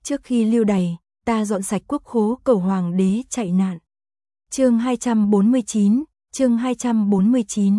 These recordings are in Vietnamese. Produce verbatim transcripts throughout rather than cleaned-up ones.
Trước khi lưu đày, ta dọn sạch quốc khố cầu hoàng đế chạy nạn. Chương hai trăm bốn mươi chín, chương hai trăm bốn mươi chín.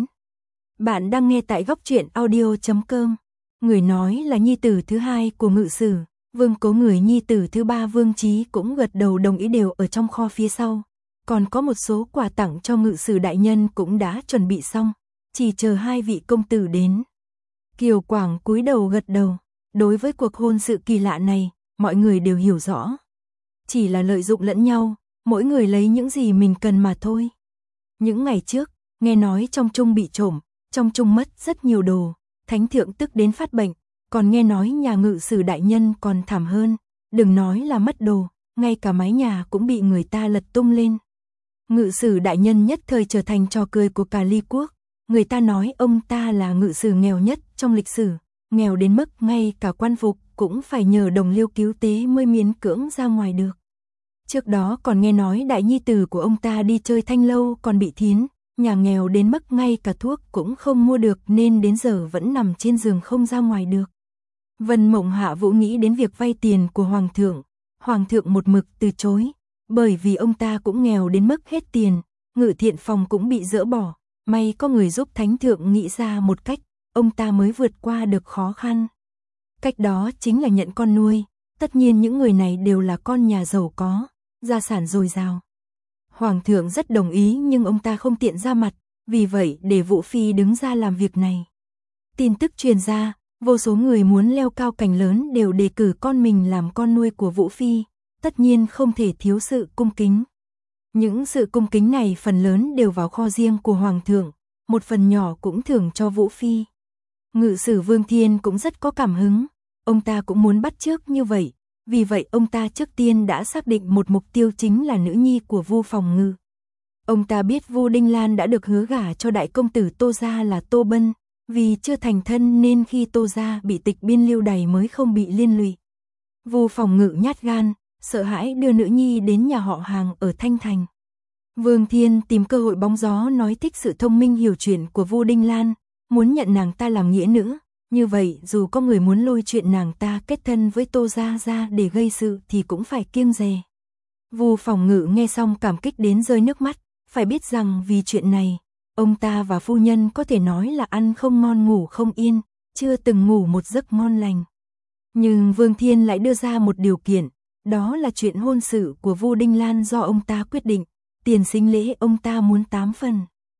Bạn đang nghe tại góc truyện audio chấm com. Người nói là nhi tử thứ hai của Ngự Sử, Vương Cố người nhi tử thứ ba Vương Chí cũng gật đầu đồng ý, đều ở trong kho phía sau. Còn có một số quà tặng cho Ngự Sử đại nhân cũng đã chuẩn bị xong, chỉ chờ hai vị công tử đến. Kiều Quảng cúi đầu gật đầu, đối với cuộc hôn sự kỳ lạ này, mọi người đều hiểu rõ. Chỉ là lợi dụng lẫn nhau, mỗi người lấy những gì mình cần mà thôi. Những ngày trước, nghe nói trong chung bị trộm, trong chung mất rất nhiều đồ, thánh thượng tức đến phát bệnh, còn nghe nói nhà Ngự Sử đại nhân còn thảm hơn, đừng nói là mất đồ, ngay cả mái nhà cũng bị người ta lật tung lên. Ngự Sử đại nhân nhất thời trở thành trò cười của cả Ly quốc, người ta nói ông ta là ngự sử nghèo nhất trong lịch sử, nghèo đến mức ngay cả quan phục cũng phải nhờ đồng liêu cứu tế mới miễn cưỡng ra ngoài được. Trước đó còn nghe nói đại nhi tử của ông ta đi chơi thanh lâu còn bị thiến, nhà nghèo đến mức ngay cả thuốc cũng không mua được nên đến giờ vẫn nằm trên giường không ra ngoài được. Vân Mộng Hạ Vũ nghĩ đến việc vay tiền của Hoàng thượng, Hoàng thượng một mực từ chối, bởi vì ông ta cũng nghèo đến mức hết tiền, Ngự Thiện Phòng cũng bị dỡ bỏ, may có người giúp thánh thượng nghĩ ra một cách, ông ta mới vượt qua được khó khăn. Cách đó chính là nhận con nuôi, tất nhiên những người này đều là con nhà giàu có, gia sản dồi dào. Hoàng thượng rất đồng ý nhưng ông ta không tiện ra mặt, vì vậy để Vũ Phi đứng ra làm việc này. Tin tức truyền ra, vô số người muốn leo cao cảnh lớn đều đề cử con mình làm con nuôi của Vũ Phi, tất nhiên không thể thiếu sự cung kính. Những sự cung kính này phần lớn đều vào kho riêng của Hoàng thượng, một phần nhỏ cũng thưởng cho Vũ Phi. Ngự sử Vương Thiên cũng rất có cảm hứng, ông ta cũng muốn bắt chước như vậy, vì vậy ông ta trước tiên đã xác định một mục tiêu chính là nữ nhi của Vu Phòng Ngự. Ông ta biết Vu Đinh Lan đã được hứa gả cho đại công tử Tô gia là Tô Bân, vì chưa thành thân nên khi Tô gia bị tịch biên lưu đày mới không bị liên lụy. Vu Phòng Ngự nhát gan, sợ hãi đưa nữ nhi đến nhà họ hàng ở Thanh Thành. Vương Thiên tìm cơ hội bóng gió nói thích sự thông minh hiểu chuyện của Vu Đinh Lan, muốn nhận nàng ta làm nghĩa nữ, như vậy dù có người muốn lôi chuyện nàng ta kết thân với Tô gia ra để gây sự thì cũng phải kiêng dè. Vu Phòng Ngự nghe xong cảm kích đến rơi nước mắt, phải biết rằng vì chuyện này, ông ta và phu nhân có thể nói là ăn không ngon ngủ không yên, chưa từng ngủ một giấc ngon lành. Nhưng Vương Thiên lại đưa ra một điều kiện, đó là chuyện hôn sự của Vu Đinh Lan do ông ta quyết định, tiền sính lễ ông ta muốn tám phần.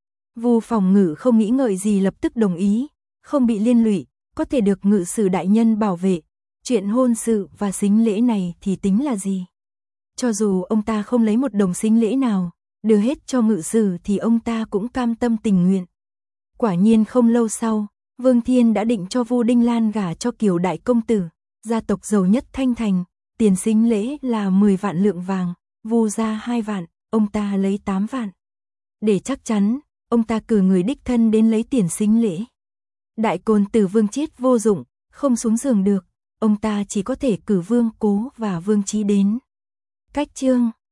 Vu Phòng Ngự không nghĩ ngợi gì lập tức đồng ý, không bị liên lụy, có thể được Ngự sử đại nhân bảo vệ, chuyện hôn sự và sính lễ này thì tính là gì? Cho dù ông ta không lấy một đồng sính lễ nào, đưa hết cho Ngự sử thì ông ta cũng cam tâm tình nguyện. Quả nhiên không lâu sau, Vương Thiên đã định cho Vu Đinh Lan gả cho Kiều đại công tử, gia tộc giàu nhất Thanh Thành, tiền sính lễ là mười vạn lượng vàng, Vu ra hai vạn, ông ta lấy tám vạn. Để chắc chắn, ông ta cử người đích thân đến lấy tiền sính lễ. Đại côn tử Vương Chiết vô dụng, không xuống giường được, ông ta chỉ có thể cử Vương Cố và Vương Chí đến. Cách chương